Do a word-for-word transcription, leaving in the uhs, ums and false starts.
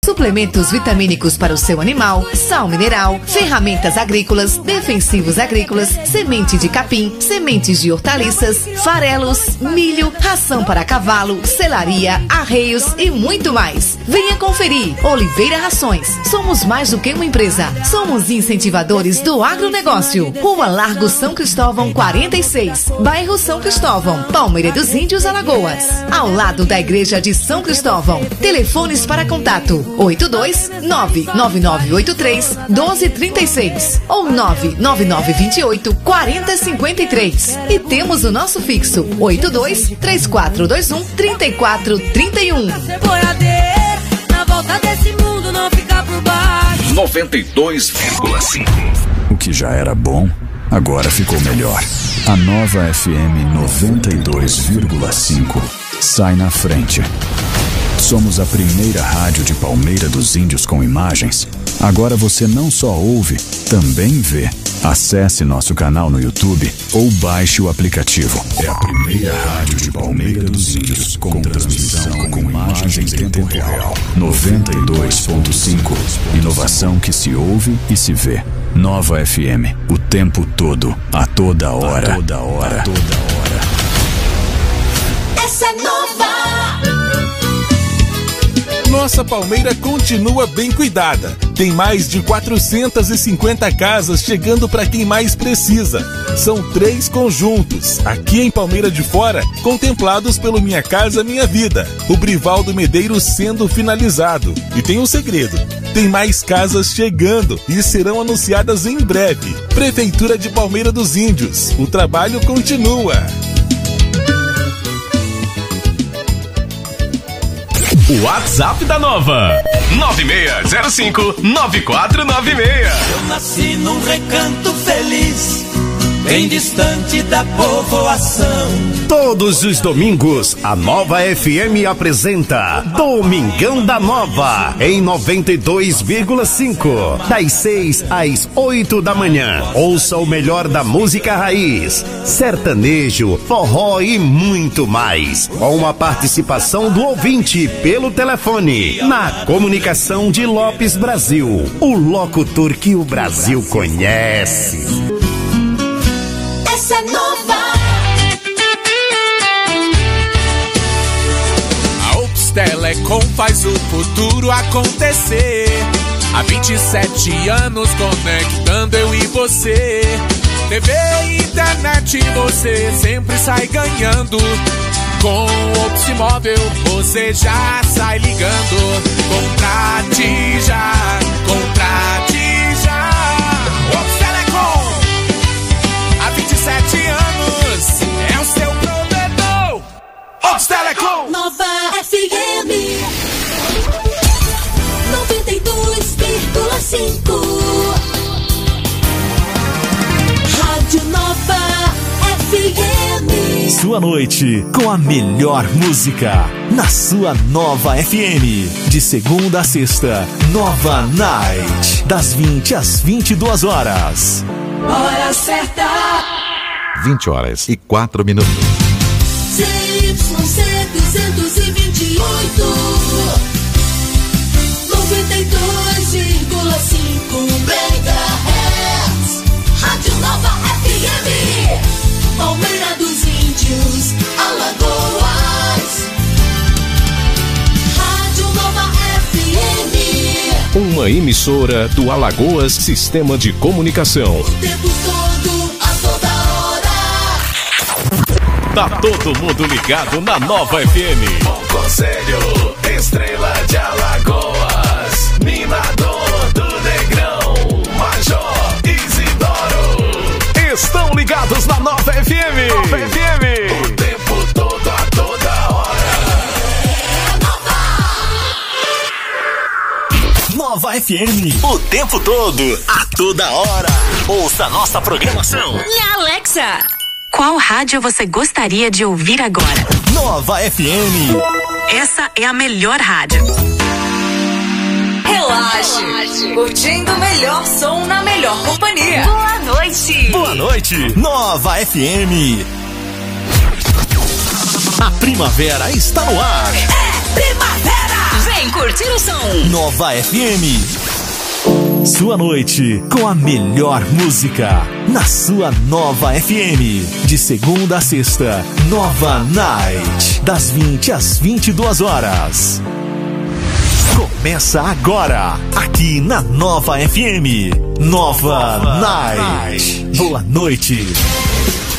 Suplementos vitamínicos para o seu animal, sal mineral, ferramentas agrícolas, defensivos agrícolas, semente de capim, sementes de hortaliças, farelos, milho, ração para cavalo, selaria, arreios e muito mais. Venha conferir. Oliveira Rações. Somos mais do que uma empresa. Somos incentivadores do agronegócio. Rua Largo São Cristóvão quarenta e seis, bairro São Cristóvão, Palmeira dos Índios, Alagoas. Ao lado da Igreja de São Cristóvão. Telefones para contato oito dois nove nove nove oito três um dois três seis ou nove nove nove dois oito quatro zero cinco três. E temos o nosso fixo oito dois três quatro dois um três quatro três um. Na volta desse mundo não ficar por baixo. noventa e dois vírgula cinco. O que já era bom, agora ficou melhor. A nova F M noventa e dois vírgula cinco sai na frente. Somos a primeira rádio de Palmeira dos Índios com imagens. Agora você não só ouve, também vê. Acesse nosso canal no YouTube ou baixe o aplicativo. É a primeira rádio de Palmeira dos Índios com transmissão com imagens em tempo real. noventa e dois ponto cinco. Inovação que se ouve e se vê. Nova F M. O tempo todo, a toda hora. A toda hora. A toda hora. Essa é nova. Nossa Palmeira continua bem cuidada. Tem mais de quatrocentas e cinquenta casas chegando para quem mais precisa. São três conjuntos, aqui em Palmeira de Fora, contemplados pelo Minha Casa Minha Vida. O Brivaldo Medeiros sendo finalizado. E tem um segredo. Tem mais casas chegando e serão anunciadas em breve. Prefeitura de Palmeira dos Índios. O trabalho continua. O WhatsApp da Nova nove seis zero cinco nove quatro nove seis. Eu nasci num recanto feliz, bem distante da povoação. Todos os domingos, a Nova F M apresenta Domingão da Nova, em noventa e dois vírgula cinco, das seis às oito da manhã. Ouça o melhor da música raiz, sertanejo, forró e muito mais, com a participação do ouvinte pelo telefone, na comunicação de Lopes Brasil, o locutor que o Brasil conhece. Essa é nova. A Ops Telecom faz o futuro acontecer. Há vinte e sete anos conectando eu e você. T V e internet você sempre sai ganhando. Com o Ops Móvel você já sai ligando. Contrate já, contrate já. Ops Telecom, há vinte e sete anos é o seu provedor. Ops Telecom. Nova F M noventa e dois vírgula cinco. Rádio Nova F M. Sua noite com a melhor música na sua Nova F M. De segunda a sexta, Nova Night. Das vinte às vinte e duas horas. Hora certa. vinte horas e quatro minutos. Z Y C duzentos e vinte e oito. noventa e dois vírgula cinco megahertz. Rádio Nova F M. Palmeira dos Índios, Alagoas. Rádio Nova F M. Uma emissora do Alagoas Sistema de Comunicação. O tempo todo, a toda hora. Tá todo mundo ligado na Nova F M. Bom Conselho, Estrela de Alagoas, Minador do Negrão, Major Isidoro. Estão ligados na Nova F M. Nova F M. O tempo todo, a toda hora. Nova F M. O tempo todo, a toda hora. Ouça nossa programação. Na Alexa, qual rádio você gostaria de ouvir agora? Nova F M. Essa é a melhor rádio. Relaxe, curtindo o melhor som na melhor companhia. Boa noite. Boa noite, Nova F M. A primavera está no ar. É primavera. Vem Vem curtir o som. Nova F M. Sua noite com a melhor música na sua Nova F M. De segunda a sexta, Nova Night. Das vinte às vinte e duas horas. Começa agora, aqui na Nova F M. Nova, Nova Night. Night. Boa noite.